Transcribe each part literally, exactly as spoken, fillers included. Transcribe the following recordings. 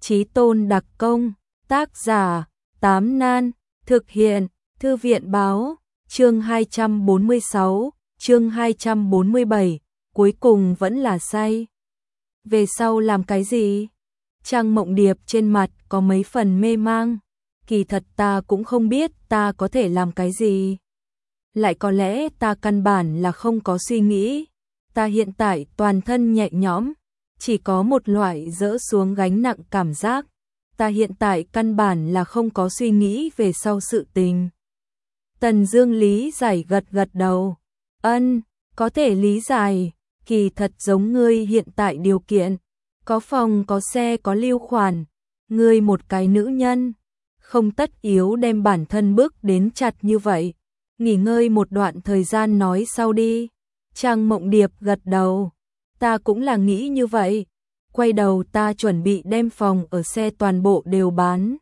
Chí tôn đặc công, tác giả, Tám Nan, thực hiện, Thư viện báo, chương hai trăm bốn mươi sáu, chương hai trăm bốn mươi bảy, cuối cùng vẫn là say. Về sau làm cái gì? Trang Mộng Điệp trên mặt có mấy phần mê mang, kỳ thật ta cũng không biết ta có thể làm cái gì. Lại có lẽ ta căn bản là không có suy nghĩ, ta hiện tại toàn thân nhẹ nhõm, chỉ có một loại dỡ xuống gánh nặng cảm giác. Ta hiện tại căn bản là không có suy nghĩ về sau sự tình. Tần Dương lý giải gật gật đầu. Ân, có thể lý giải, kỳ thật giống ngươi hiện tại điều kiện. Có phòng, có xe, có lưu khoản. Ngươi một cái nữ nhân, không tất yếu đem bản thân bước đến chặt như vậy. Nghỉ ngơi một đoạn thời gian nói sau đi. Trang Mộng Điệp gật đầu. Ta cũng là nghĩ như vậy. Quay đầu ta chuẩn bị đem phòng ở xe toàn bộ đều bán.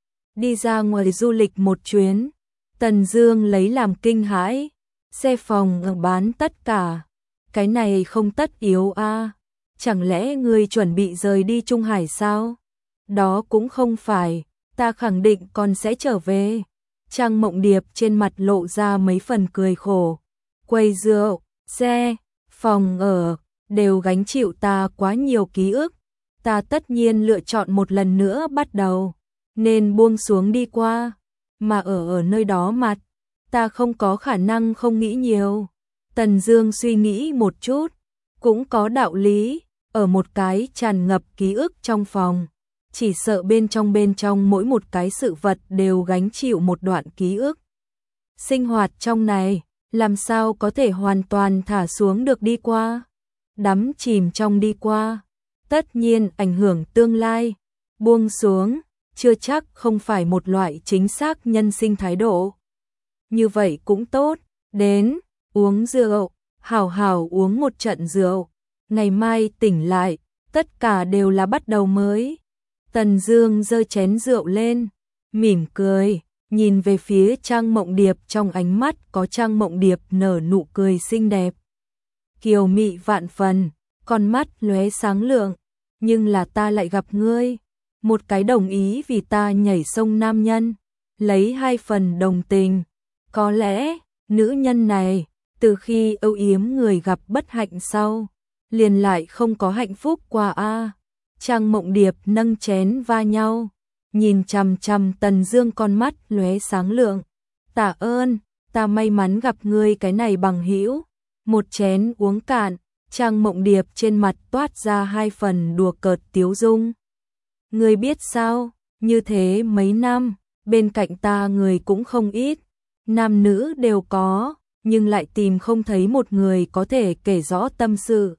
Đi ra ngoài du lịch một chuyến. Tần Dương lấy làm kinh hãi. Xe phòng ở bán tất cả. Cái này không tất yếu a. À. Chẳng lẽ ngươi chuẩn bị rời đi Trung Hải sao? Đó cũng không phải. Ta khẳng định còn sẽ trở về. Trang Mộng Điệp trên mặt lộ ra mấy phần cười khổ. Quầy rượu, xe, phòng ở đều gánh chịu ta quá nhiều ký ức. Ta tất nhiên lựa chọn một lần nữa bắt đầu, nên buông xuống đi qua, mà ở ở nơi đó mặt, ta không có khả năng không nghĩ nhiều. Tần Dương suy nghĩ một chút, cũng có đạo lý, ở một cái tràn ngập ký ức trong phòng, chỉ sợ bên trong bên trong mỗi một cái sự vật đều gánh chịu một đoạn ký ức. Sinh hoạt trong này, làm sao có thể hoàn toàn thả xuống được đi qua, đắm chìm trong đi qua, tất nhiên ảnh hưởng tương lai, buông xuống, chưa chắc không phải một loại chính xác nhân sinh thái độ. Như vậy cũng tốt, đến, uống rượu, hảo hảo uống một trận rượu, ngày mai tỉnh lại, tất cả đều là bắt đầu mới. Tần Dương giơ chén rượu lên, mỉm cười, nhìn về phía Trang Mộng Điệp, trong ánh mắt có Trang Mộng Điệp nở nụ cười xinh đẹp. Kiều mị vạn phần, con mắt lóe sáng lượng, nhưng là ta lại gặp ngươi, một cái đồng ý vì ta nhảy sông nam nhân, lấy hai phần đồng tình. Có lẽ, nữ nhân này, từ khi âu yếm người gặp bất hạnh sau, liền lại không có hạnh phúc qua a. À. Trang Mộng Điệp nâng chén va nhau, nhìn chằm chằm Tần Dương, con mắt lóe sáng lượng. Tạ ơn, ta may mắn gặp ngươi cái này bằng hữu. Một chén uống cạn, Trang Mộng Điệp trên mặt toát ra hai phần đùa cợt tiếu dung. Ngươi biết sao, như thế mấy năm, bên cạnh ta người cũng không ít, nam nữ đều có, nhưng lại tìm không thấy một người có thể kể rõ tâm sự.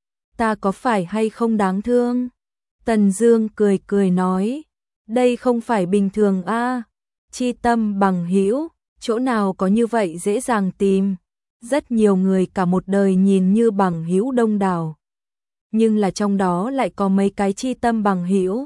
Ta có phải hay không đáng thương? Tần Dương cười cười nói, đây không phải bình thường a, à. Chi tâm bằng hữu, chỗ nào có như vậy dễ dàng tìm. Rất nhiều người cả một đời nhìn như bằng hữu đông đảo, nhưng là trong đó lại có mấy cái chi tâm bằng hữu.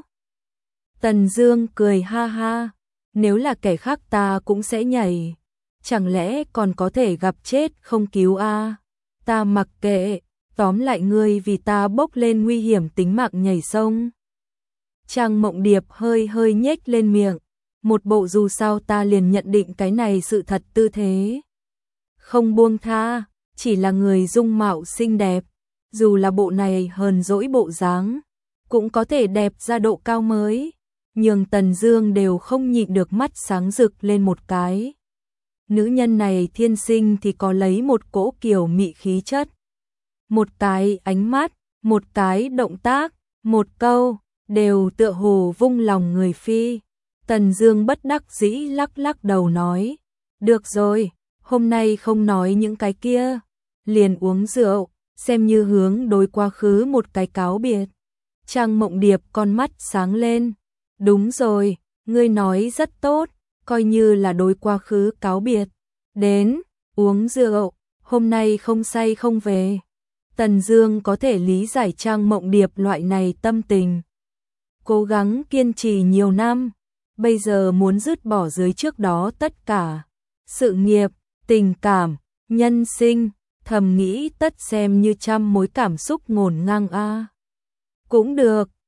Tần Dương cười ha ha, nếu là kẻ khác ta cũng sẽ nhảy, chẳng lẽ còn có thể gặp chết không cứu a? À? Ta mặc kệ, tóm lại ngươi vì ta bốc lên nguy hiểm tính mạng nhảy sông. Trang Mộng Điệp hơi hơi nhếch lên miệng, một bộ dù sao ta liền nhận định cái này sự thật tư thế. Không buông tha, chỉ là người dung mạo xinh đẹp, dù là bộ này hờn dỗi bộ dáng, cũng có thể đẹp ra độ cao mới, nhường Tần Dương đều không nhịn được mắt sáng rực lên một cái. Nữ nhân này thiên sinh thì có lấy một cỗ kiều mị khí chất. Một cái ánh mắt, một cái động tác, một câu, đều tựa hồ vung lòng người phi. Tần Dương bất đắc dĩ lắc lắc đầu nói, được rồi, hôm nay không nói những cái kia, liền uống rượu, xem như hướng đối quá khứ một cái cáo biệt. Trang Mộng Điệp con mắt sáng lên, đúng rồi, ngươi nói rất tốt, coi như là đối quá khứ cáo biệt. Đến, uống rượu, hôm nay không say không về. Tần Dương có thể lý giải Trang Mộng Điệp loại này tâm tình. Cố gắng kiên trì nhiều năm, bây giờ muốn dứt bỏ dưới trước đó tất cả. Sự nghiệp, tình cảm, nhân sinh, thầm nghĩ tất xem như trăm mối cảm xúc ngổn ngang a. À. Cũng được,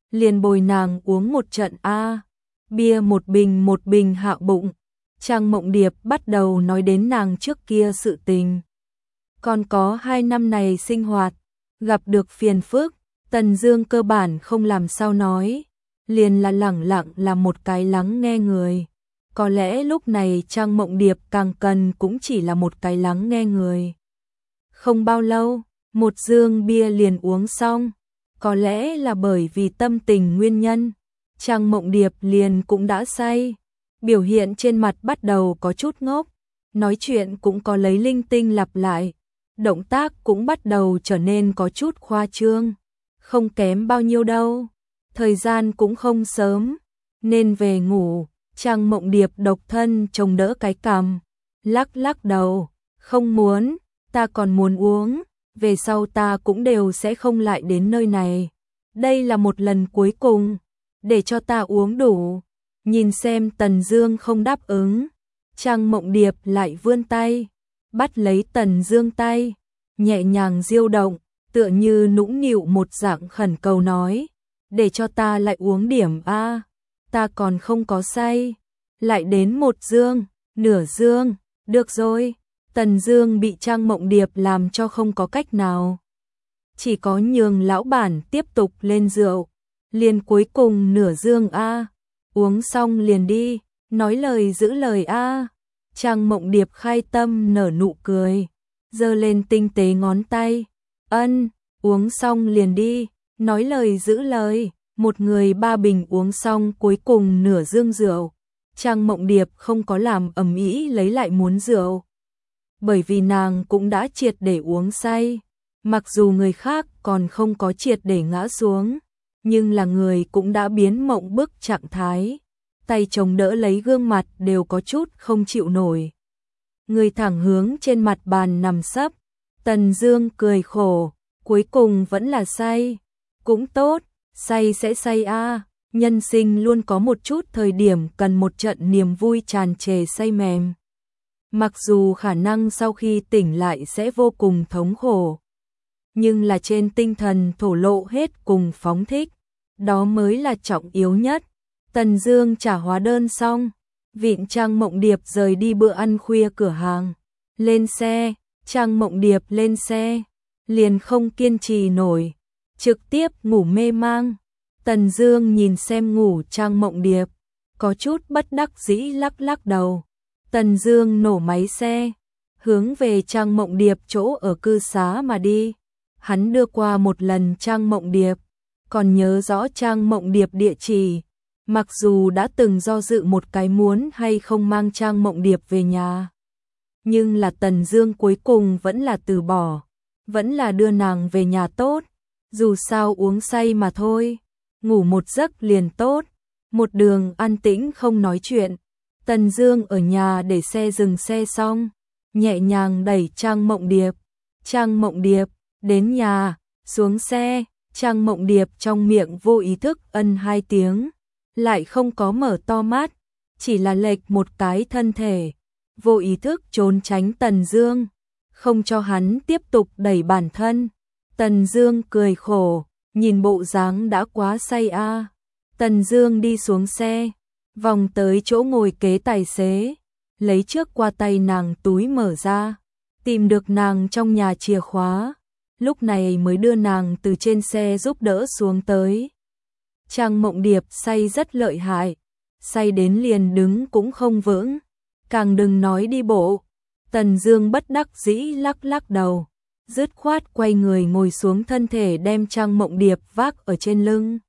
liền bồi nàng uống một trận a. Bia một bình một bình hạ bụng. Trang Mộng Điệp bắt đầu nói đến nàng trước kia sự tình. Còn có hai năm này sinh hoạt, gặp được phiền phức, Tần Dương cơ bản không làm sao nói, liền là lẳng lặng là một cái lắng nghe người. Có lẽ lúc này Trang Mộng Điệp càng cần cũng chỉ là một cái lắng nghe người. Không bao lâu, một dương bia liền uống xong, có lẽ là bởi vì tâm tình nguyên nhân, Trang Mộng Điệp liền cũng đã say, biểu hiện trên mặt bắt đầu có chút ngốc, nói chuyện cũng có lấy linh tinh lặp lại, động tác cũng bắt đầu trở nên có chút khoa trương, không kém bao nhiêu đâu. Thời gian cũng không sớm, nên về ngủ. Trang Mộng Điệp độc thân chống đỡ cái cằm, lắc lắc đầu, không muốn, ta còn muốn uống, về sau ta cũng đều sẽ không lại đến nơi này. Đây là một lần cuối cùng, để cho ta uống đủ. Nhìn xem Tần Dương không đáp ứng, Trang Mộng Điệp lại vươn tay, bắt lấy Tần Dương tay, nhẹ nhàng diêu động, tựa như nũng nịu một dạng khẩn cầu nói, để cho ta lại uống điểm a. Ta còn không có say, lại đến một dương, nửa dương, được rồi. Tần Dương bị Trang Mộng Điệp làm cho không có cách nào, chỉ có nhường lão bản tiếp tục lên rượu, liền cuối cùng nửa dương a, uống xong liền đi, nói lời giữ lời a. Trang Mộng Điệp khai tâm nở nụ cười, giơ lên tinh tế ngón tay, ân, uống xong liền đi, nói lời giữ lời. Một người ba bình uống xong cuối cùng nửa dương rượu, Trang Mộng Điệp không có làm ầm ĩ lấy lại muốn rượu, bởi vì nàng cũng đã triệt để uống say, mặc dù người khác còn không có triệt để ngã xuống, nhưng là người cũng đã biến mộng bức trạng thái, tay chống đỡ lấy gương mặt đều có chút không chịu nổi. Người thẳng hướng trên mặt bàn nằm sấp, Tần Dương cười khổ, cuối cùng vẫn là say, cũng tốt. Say sẽ say a, nhân sinh luôn có một chút thời điểm cần một trận niềm vui tràn trề say mềm. Mặc dù khả năng sau khi tỉnh lại sẽ vô cùng thống khổ, nhưng là trên tinh thần thổ lộ hết cùng phóng thích, đó mới là trọng yếu nhất. Tần Dương trả hóa đơn xong, vịn Trang Mộng Điệp rời đi bữa ăn khuya cửa hàng, lên xe, Trang Mộng Điệp lên xe, liền không kiên trì nổi, trực tiếp ngủ mê mang. Tần Dương nhìn xem ngủ Trang Mộng Điệp, có chút bất đắc dĩ lắc lắc đầu. Tần Dương nổ máy xe, hướng về Trang Mộng Điệp chỗ ở cư xá mà đi. Hắn đưa qua một lần Trang Mộng Điệp, còn nhớ rõ Trang Mộng Điệp địa chỉ, mặc dù đã từng do dự một cái muốn hay không mang Trang Mộng Điệp về nhà, nhưng là Tần Dương cuối cùng vẫn là từ bỏ, vẫn là đưa nàng về nhà tốt. Dù sao uống say mà thôi, ngủ một giấc liền tốt. Một đường an tĩnh không nói chuyện, Tần Dương ở nhà để xe dừng xe xong, nhẹ nhàng đẩy Trang Mộng Điệp. Trang Mộng Điệp, đến nhà, xuống xe. Trang Mộng Điệp trong miệng vô ý thức ân hai tiếng, lại không có mở to mắt, chỉ là lệch một cái thân thể, vô ý thức trốn tránh Tần Dương, không cho hắn tiếp tục đẩy bản thân. Tần Dương cười khổ, nhìn bộ dáng đã quá say a. À. Tần Dương đi xuống xe, vòng tới chỗ ngồi kế tài xế, lấy trước qua tay nàng túi mở ra, tìm được nàng trong nhà chìa khóa, lúc này mới đưa nàng từ trên xe giúp đỡ xuống tới. Trang Mộng Điệp say rất lợi hại, say đến liền đứng cũng không vững, càng đừng nói đi bộ. Tần Dương bất đắc dĩ lắc lắc đầu, dứt khoát quay người ngồi xuống, thân thể đem Trang Mộng Điệp vác ở trên lưng,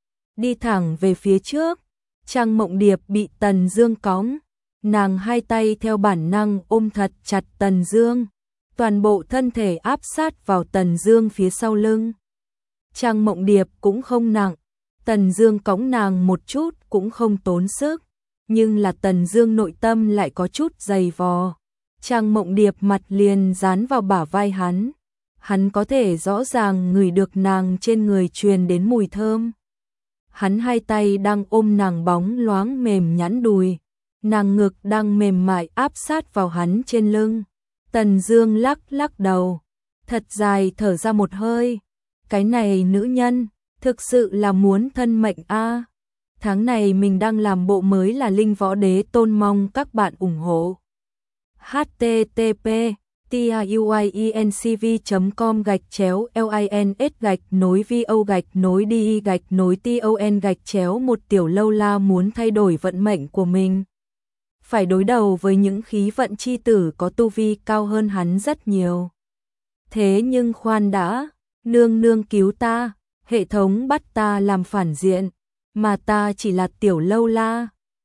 đi thẳng về phía trước. Trang Mộng Điệp bị Tần Dương cõng, nàng hai tay theo bản năng ôm thật chặt Tần Dương, toàn bộ thân thể áp sát vào Tần Dương phía sau lưng. Trang Mộng Điệp cũng không nặng, Tần Dương cõng nàng một chút cũng không tốn sức, nhưng là Tần Dương nội tâm lại có chút dày vò. Trang Mộng Điệp mặt liền dán vào bả vai hắn, hắn có thể rõ ràng ngửi được nàng trên người truyền đến mùi thơm. Hắn hai tay đang ôm nàng bóng loáng mềm nhẵn đùi, nàng ngực đang mềm mại áp sát vào hắn trên lưng. Tần Dương lắc lắc đầu, thật dài thở ra một hơi, cái này nữ nhân, Thực sự là muốn thân mệnh a. Tháng này mình đang làm bộ mới là Linh Võ Đế Tôn, mong các bạn ủng hộ. h t t p tuincv chấm com gạch chéo lins gạch nối vo gạch nối đi gạch nối ton gạch chéo một tiểu lâu la muốn thay đổi vận mệnh của mình. Phải đối đầu với những khí vận chi tử có tu vi cao hơn hắn rất nhiều. Thế nhưng khoan đã, nương nương cứu ta, hệ thống bắt ta làm phản diện, mà ta chỉ là tiểu lâu la.